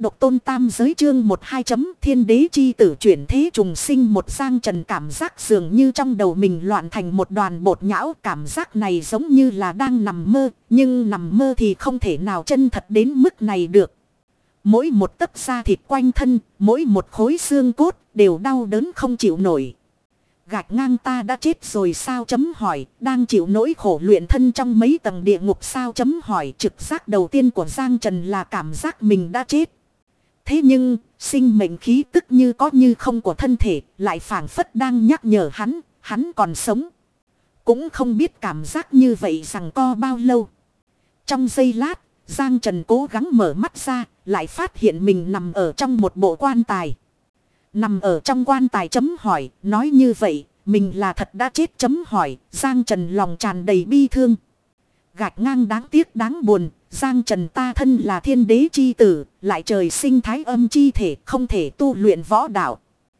Độc tôn tam giới chương 12 chấm thiên đế chi tử chuyển thế trùng sinh một Giang Trần cảm giác dường như trong đầu mình loạn thành một đoàn bột nhão. Cảm giác này giống như là đang nằm mơ, nhưng nằm mơ thì không thể nào chân thật đến mức này được. Mỗi một tấc da thịt quanh thân, mỗi một khối xương cốt đều đau đớn không chịu nổi. Gạch ngang ta đã chết rồi sao chấm hỏi, đang chịu nỗi khổ luyện thân trong mấy tầng địa ngục sao chấm hỏi. Trực giác đầu tiên của Giang Trần là cảm giác mình đã chết. Thế nhưng, sinh mệnh khí tức như có như không của thân thể lại phảng phất đang nhắc nhở hắn còn sống. Cũng không biết cảm giác như vậy rằng co bao lâu. Trong giây lát, Giang Trần cố gắng mở mắt ra, lại phát hiện mình nằm ở trong một bộ quan tài. Nằm ở trong quan tài chấm hỏi, nói như vậy, mình là thật đã chết chấm hỏi, Giang Trần lòng tràn đầy bi thương. Gạch ngang đáng tiếc đáng buồn, Giang Trần ta thân là thiên đế chi tử, lại trời sinh thái âm chi thể không thể tu luyện võ đạo.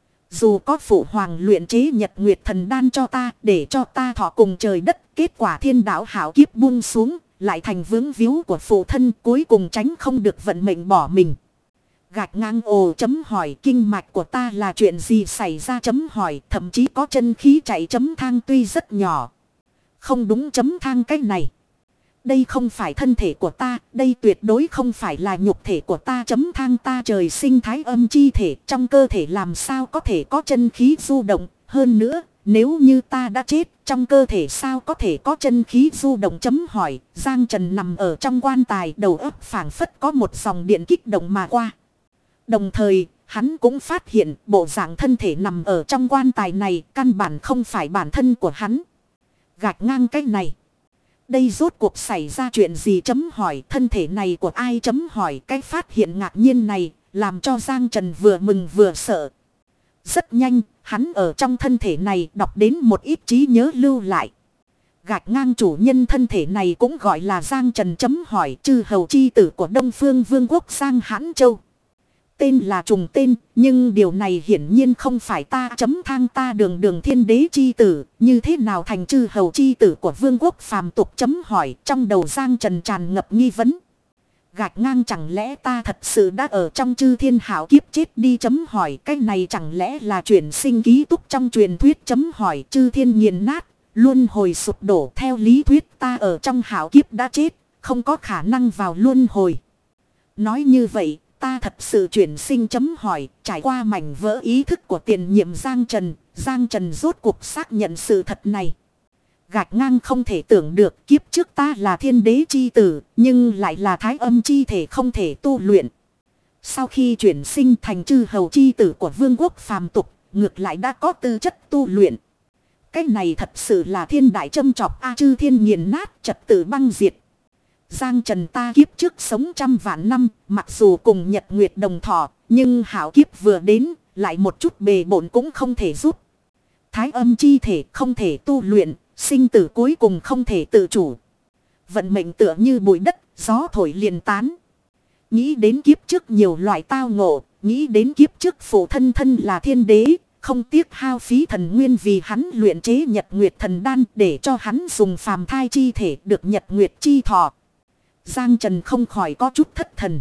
Dù có phụ hoàng luyện chế nhật nguyệt thần đan cho ta để cho ta thọ cùng trời đất, kết quả thiên đạo hảo kiếp buông xuống, lại thành vướng víu của phụ thân cuối cùng tránh không được vận mệnh bỏ mình. Gạch ngang ồ chấm hỏi kinh mạch của ta là chuyện gì xảy ra chấm hỏi thậm chí có chân khí chạy chấm thang tuy rất nhỏ. Không đúng chấm thang cái này. Đây không phải thân thể của ta, đây tuyệt đối không phải là nhục thể của ta chấm thang ta trời sinh thái âm chi thể trong cơ thể làm sao có thể có chân khí du động. Hơn nữa, nếu như ta đã chết, trong cơ thể sao có thể có chân khí du động chấm hỏi. Giang Trần nằm ở trong quan tài đầu óc phảng phất có một dòng điện kích động mà qua. Đồng thời, hắn cũng phát hiện bộ dạng thân thể nằm ở trong quan tài này căn bản không phải bản thân của hắn. Gạch ngang cái này. Đây rốt cuộc xảy ra chuyện gì chấm hỏi thân thể này của ai chấm hỏi cái phát hiện ngạc nhiên này làm cho Giang Trần vừa mừng vừa sợ. Rất nhanh, hắn ở trong thân thể này đọc đến một ít trí nhớ lưu lại. Gạch ngang chủ nhân thân thể này cũng gọi là Giang Trần chấm hỏi chư hầu chi tử của Đông Phương Vương quốc Giang Hãn Châu. Tên là trùng tên, nhưng điều này hiển nhiên không phải ta chấm thang ta đường thiên đế chi tử, như thế nào thành chư hầu chi tử của vương quốc phàm tục chấm hỏi, trong đầu Giang Trần tràn ngập nghi vấn. Gạch ngang chẳng lẽ ta thật sự đã ở trong chư thiên hảo kiếp chết đi chấm hỏi, cái này chẳng lẽ là chuyển sinh ký túc trong truyền thuyết chấm hỏi, chư thiên nghiền nát, luân hồi sụp đổ theo lý thuyết ta ở trong hảo kiếp đã chết, không có khả năng vào luân hồi. Nói như vậy, ta thật sự chuyển sinh chấm hỏi, trải qua mảnh vỡ ý thức của tiền nhiệm Giang Trần rốt cuộc xác nhận sự thật này. Gạch ngang không thể tưởng được kiếp trước ta là thiên đế chi tử, nhưng lại là thái âm chi thể không thể tu luyện. Sau khi chuyển sinh thành chư hầu chi tử của vương quốc phàm tục, ngược lại đã có tư chất tu luyện. Cái này thật sự là thiên đại châm chọc a chư thiên nghiền nát trật tự băng diệt. Giang Trần ta kiếp trước sống trăm vạn năm, mặc dù cùng nhật nguyệt đồng thọ, nhưng hảo kiếp vừa đến, lại một chút bề bộn cũng không thể giúp. Thái âm chi thể không thể tu luyện, sinh tử cuối cùng không thể tự chủ. Vận mệnh tựa như bụi đất, gió thổi liền tán. Nghĩ đến kiếp trước nhiều loại tao ngộ, nghĩ đến kiếp trước phụ thân thân là thiên đế, không tiếc hao phí thần nguyên vì hắn luyện chế nhật nguyệt thần đan để cho hắn dùng phàm thai chi thể được nhật nguyệt chi thọ. Giang Trần không khỏi có chút thất thần.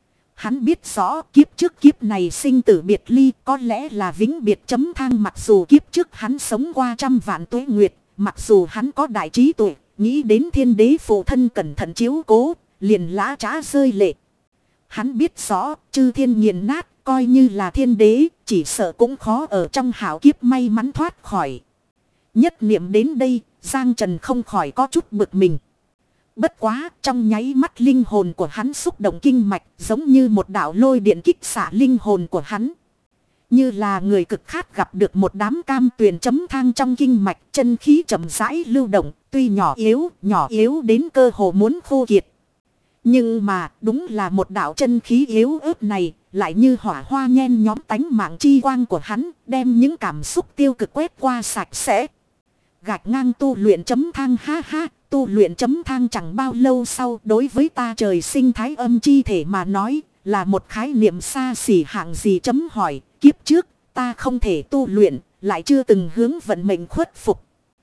Hắn biết rõ kiếp trước kiếp này sinh tử biệt ly có lẽ là vĩnh biệt chấm thang mặc dù kiếp trước hắn sống qua trăm vạn tuế nguyệt. Mặc dù hắn có đại trí tuệ, nghĩ đến thiên đế phụ thân cẩn thận chiếu cố, liền lã trá rơi lệ. Hắn biết rõ chư thiên nghiền nát coi như là thiên đế, chỉ sợ cũng khó ở trong hảo kiếp may mắn thoát khỏi. Nhất niệm đến đây, Giang Trần không khỏi có chút bực mình. Bất quá, trong nháy mắt linh hồn của hắn xúc động kinh mạch giống như một đạo lôi điện kích xạ linh hồn của hắn. Như là người cực khát gặp được một đám cam tuyền chấm thang trong kinh mạch chân khí chậm rãi lưu động, tuy nhỏ yếu đến cơ hồ muốn khô kiệt. Nhưng mà đúng là một đạo chân khí yếu ớt này lại như hỏa hoa nhen nhóm tánh mạng chi quang của hắn đem những cảm xúc tiêu cực quét qua sạch sẽ. Gạch ngang tu luyện chấm thang ha ha. Tu luyện chấm thang chẳng bao lâu sau đối với ta trời sinh thái âm chi thể mà nói là một khái niệm xa xỉ hạng gì chấm hỏi. Kiếp trước ta không thể tu luyện lại chưa từng hướng vận mệnh khuất phục.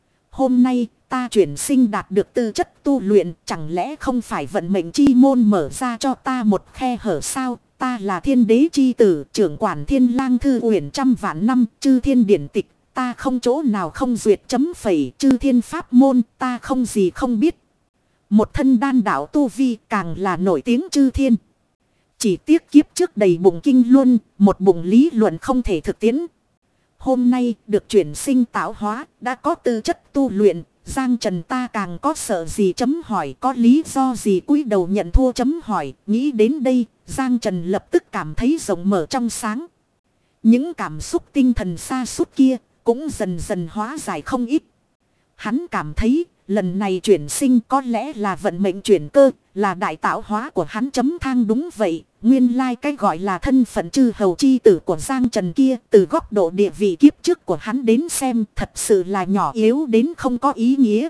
Hôm nay ta chuyển sinh đạt được tư chất tu luyện chẳng lẽ không phải vận mệnh chi môn mở ra cho ta một khe hở sao. ta là thiên đế chi tử, trưởng quản thiên lang thư uyển trăm vạn năm, chư thiên điển tịch, ta không chỗ nào không duyệt chấm phẩy, chư thiên pháp môn, ta không gì không biết. Một thân đan đạo tu vi càng là nổi tiếng chư thiên. Chỉ tiếc kiếp trước đầy bụng kinh luân, một bụng lý luận không thể thực tiễn. Hôm nay được chuyển sinh tạo hóa, đã có tư chất tu luyện, Giang Trần ta càng có sợ gì chấm hỏi, có lý do gì cúi đầu nhận thua chấm hỏi. Nghĩ đến đây, Giang Trần lập tức cảm thấy rộng mở trong sáng. Những cảm xúc tinh thần xa suốt kia cũng dần dần hóa giải không ít. Hắn cảm thấy lần này chuyển sinh có lẽ là vận mệnh chuyển cơ, là đại tạo hóa của hắn chấm thang đúng vậy. Nguyên lai cái gọi là thân phận chư hầu chi tử của Giang Trần kia, từ góc độ địa vị kiếp trước của hắn đến xem thật sự là nhỏ yếu đến không có ý nghĩa.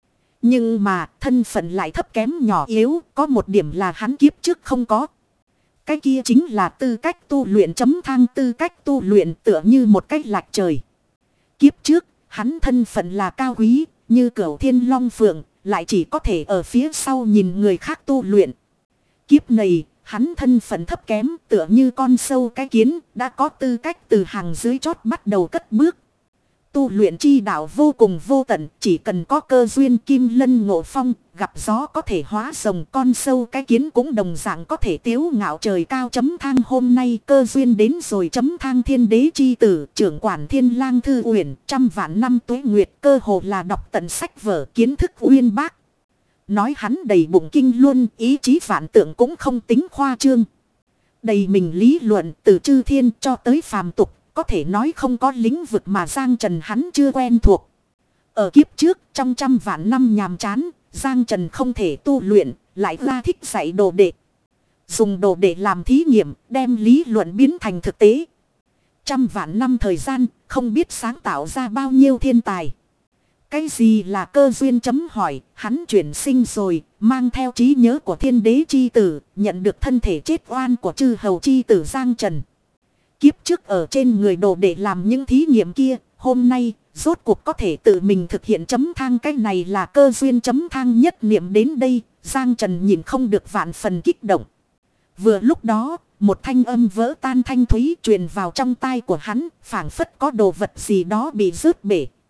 Nhưng mà thân phận lại thấp kém nhỏ yếu, có một điểm là hắn kiếp trước không có. Cái kia chính là tư cách tu luyện chấm thang, tư cách tu luyện tựa như một cái lạch trời. Kiếp trước, hắn thân phận là cao quý, như cửu thiên long phượng, lại chỉ có thể ở phía sau nhìn người khác tu luyện. Kiếp này, hắn thân phận thấp kém tựa như con sâu cái kiến, đã có tư cách từ hàng dưới chót bắt đầu cất bước. Tu luyện chi đạo vô cùng vô tận, chỉ cần có cơ duyên kim lân ngộ phong, gặp gió có thể hóa rồng, con sâu cái kiến cũng đồng dạng có thể tiếu ngạo trời cao chấm thang. Hôm nay cơ duyên đến rồi chấm thang, thiên đế chi tử, trưởng quản thiên lang thư uyển, trăm vạn năm tuế nguyệt, cơ hồ là đọc tận sách vở, kiến thức uyên bác. Nói hắn đầy bụng kinh luân, ý chí vạn tượng cũng không tính khoa trương. Đầy mình lý luận từ chư thiên cho tới phàm tục, có thể nói không có lĩnh vực mà Giang Trần hắn chưa quen thuộc. Ở kiếp trước, trong trăm vạn năm nhàm chán, Giang Trần không thể tu luyện, lại ra thích dạy đồ đệ. Dùng đồ đệ làm thí nghiệm, đem lý luận biến thành thực tế. Trăm vạn năm thời gian, không biết sáng tạo ra bao nhiêu thiên tài. Cái gì là cơ duyên chấm hỏi, hắn chuyển sinh rồi, mang theo trí nhớ của thiên đế chi tử, nhận được thân thể chết oan của chư hầu chi tử Giang Trần. Kiếp trước ở trên người đồ để làm những thí nghiệm kia, hôm nay, rốt cuộc có thể tự mình thực hiện chấm thang. Cái này là cơ duyên chấm thang nhất niệm đến đây, Giang Trần nhìn không được vạn phần kích động. Vừa lúc đó, một thanh âm vỡ tan thanh thúy truyền vào trong tai của hắn, phảng phất có đồ vật gì đó bị rớt bể.